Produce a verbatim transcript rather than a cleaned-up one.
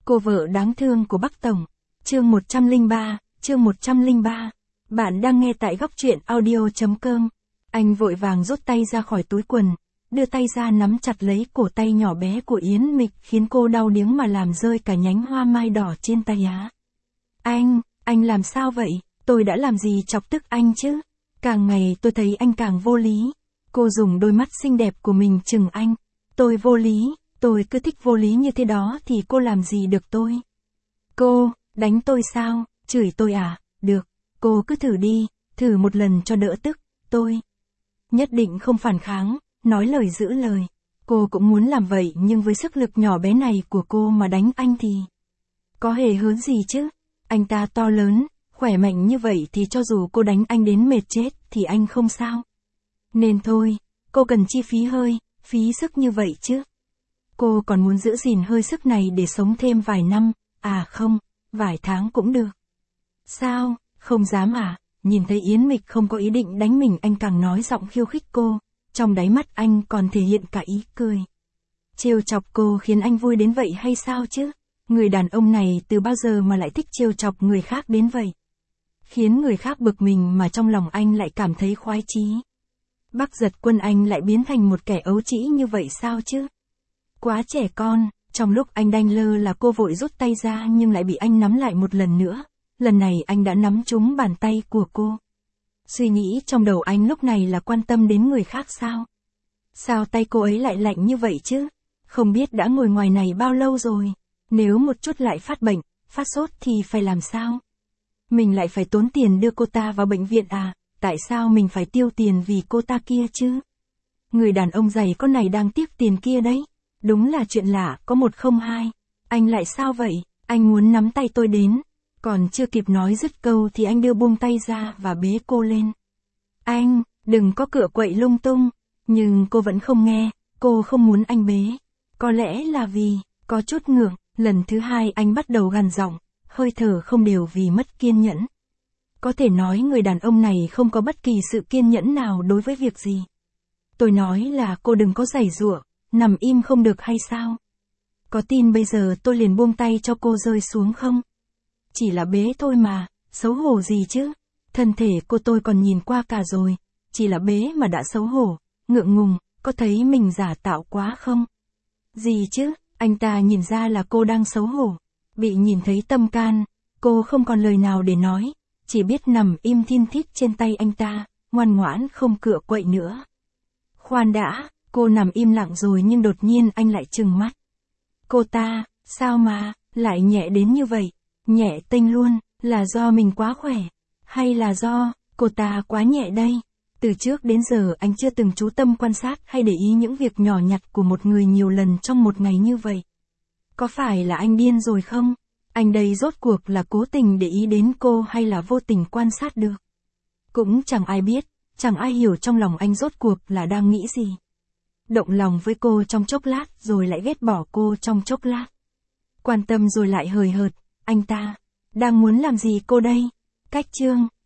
Cô vợ đáng thương của Bắc Tổng. Chương một trăm lẻ ba, chương một trăm lẻ ba. Bạn đang nghe tại góc truyện audio chấm com. Anh vội vàng rút tay ra khỏi túi quần, đưa tay ra nắm chặt lấy cổ tay nhỏ bé của Yến Mịch khiến cô đau điếng mà làm rơi cả nhánh hoa mai đỏ trên tay á. Anh, anh làm sao vậy? Tôi đã làm gì chọc tức anh chứ? Càng ngày tôi thấy anh càng vô lý. Cô dùng đôi mắt xinh đẹp của mình chừng anh. Tôi vô lý, tôi cứ thích vô lý như thế đó thì cô làm gì được tôi? Cô, đánh tôi sao? Chửi tôi à? Được, cô cứ thử đi, thử một lần cho đỡ tức, tôi nhất định không phản kháng, nói lời giữ lời. Cô cũng muốn làm vậy nhưng với sức lực nhỏ bé này của cô mà đánh anh thì có hề hớn gì chứ? Anh ta to lớn, khỏe mạnh như vậy thì cho dù cô đánh anh đến mệt chết thì anh không sao. Nên thôi, cô cần chi phí hơi, phí sức như vậy chứ. Cô còn muốn giữ gìn hơi sức này để sống thêm vài năm, à không, vài tháng cũng được. Sao, không dám à? Nhìn thấy Yến Mịch không có ý định đánh mình, anh càng nói giọng khiêu khích cô, trong đáy mắt anh còn thể hiện cả ý cười. Trêu chọc cô khiến anh vui đến vậy hay sao chứ? Người đàn ông này từ bao giờ mà lại thích trêu chọc người khác đến vậy? Khiến người khác bực mình mà trong lòng anh lại cảm thấy khoái chí. Bắc Giật Quân anh lại biến thành một kẻ ấu trĩ như vậy sao chứ? Quá trẻ con, trong lúc anh đanh lơ là cô vội rút tay ra nhưng lại bị anh nắm lại một lần nữa. Lần này anh đã nắm trúng bàn tay của cô. Suy nghĩ trong đầu anh lúc này là quan tâm đến người khác sao? Sao tay cô ấy lại lạnh như vậy chứ? Không biết đã ngồi ngoài này bao lâu rồi. Nếu một chút lại phát bệnh, phát sốt thì phải làm sao? Mình lại phải tốn tiền đưa cô ta vào bệnh viện à? Tại sao mình phải tiêu tiền vì cô ta kia chứ? Người đàn ông dày con này đang tiếc tiền kia đấy. Đúng là chuyện lạ, có một không hai. Anh lại sao vậy? Anh muốn nắm tay tôi đến. Còn chưa kịp nói dứt câu thì anh đưa buông tay ra và bế cô lên. Anh, đừng có cựa quậy lung tung. Nhưng cô vẫn không nghe, cô không muốn anh bế. Có lẽ là vì, có chút ngượng, lần thứ hai anh bắt đầu gằn giọng, hơi thở không đều vì mất kiên nhẫn. Có thể nói người đàn ông này không có bất kỳ sự kiên nhẫn nào đối với việc gì. Tôi nói là cô đừng có giãy giụa, nằm im không được hay sao? Có tin bây giờ tôi liền buông tay cho cô rơi xuống không? Chỉ là bế thôi mà, xấu hổ gì chứ? Thân thể cô tôi còn nhìn qua cả rồi, chỉ là bế mà đã xấu hổ, ngượng ngùng, có thấy mình giả tạo quá không? Gì chứ, anh ta nhìn ra là cô đang xấu hổ, bị nhìn thấy tâm can, cô không còn lời nào để nói, chỉ biết nằm im thin thít trên tay anh ta, ngoan ngoãn không cựa quậy nữa. Khoan đã, cô nằm im lặng rồi nhưng đột nhiên anh lại trừng mắt. Cô ta, sao mà, lại nhẹ đến như vậy? Nhẹ tênh luôn, là do mình quá khỏe, hay là do cô ta quá nhẹ đây? Từ trước đến giờ anh chưa từng chú tâm quan sát hay để ý những việc nhỏ nhặt của một người nhiều lần trong một ngày như vậy. Có phải là anh điên rồi không? Anh đây rốt cuộc là cố tình để ý đến cô hay là vô tình quan sát được? Cũng chẳng ai biết, chẳng ai hiểu trong lòng anh rốt cuộc là đang nghĩ gì. Động lòng với cô trong chốc lát rồi lại ghét bỏ cô trong chốc lát. Quan tâm rồi lại hời hợt. Anh ta đang muốn làm gì cô đây? Cách chương